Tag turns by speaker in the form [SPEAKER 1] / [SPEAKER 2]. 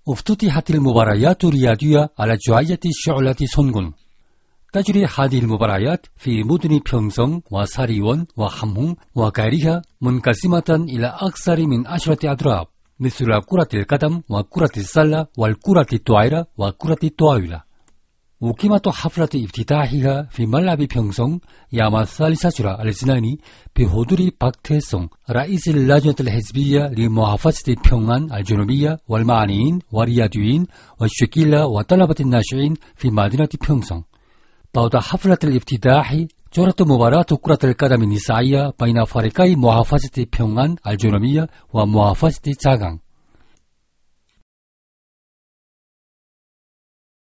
[SPEAKER 1] افتتحت المباريات الرياضية على جوية شعلة سونغون. تجري هذه المباريات في مدن 평성 وساريون وخمهون وغيرها منقسمة إلى أكثر من 10 أضراب، مثل كرة القدم وكرة السلة والكرة الطائرة وكرة الطاولة. أقيمت حفلة افتتاحها في ملعب 평성 يوم الثالث عشر الاثنين بحضور 박태성 رئيس اللجنة الحزبية لمحافظة 평안 الجنوبية والمعنيين والرياضيين والشكيلة وطلبة الناشئين في مدينة 평성. بعد حفلة الافتتاح جرت مباراة كرة القدم النسائية بين فريقي محافظة 평안 الجنوبية ومحافظة 자강.